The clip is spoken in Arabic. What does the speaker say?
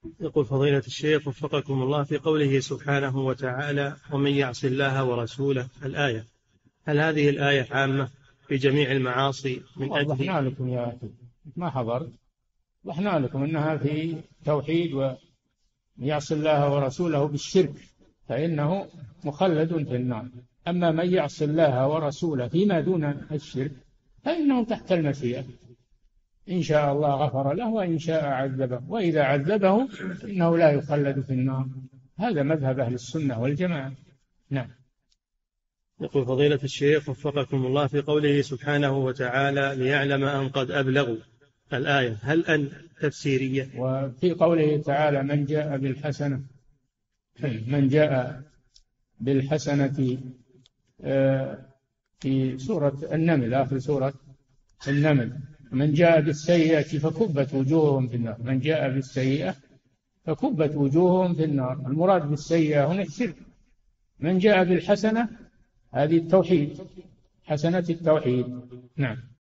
يقول فضيلة الشيخ وفقكم الله، في قوله سبحانه وتعالى ومن يعص الله ورسوله الآية، هل هذه الآية عامة في جميع المعاصي من أجل؟ وضحنا لكم يا أخي، ما حضرت. وضحنا لكم أنها في توحيد، ويعص الله ورسوله بالشرك فإنه مخلد في النار. أما من يعص الله ورسوله فيما دون الشرك فإنه تحت المشيئة، إن شاء الله غفر له وإن شاء عذبه، وإذا عذبه فإنه لا يخلد في النار. هذا مذهب أهل السنة والجماعة. نعم. يقول فضيلة الشيخ وفقكم الله، في قوله سبحانه وتعالى ليعلم أن قد أبلغوا الآية، هل أن تفسيرية؟ وفي قوله تعالى من جاء بالحسنة في سورة النمل، آخر سورة النمل، من جاء بالسيئة فكبت وجوههم في النار. من جاء بالسيئة فكبت وجوههم في النار. المراد بالسيئة هنا الشرك. من جاء بالحسنة هذه التوحيد، حسنة التوحيد. نعم.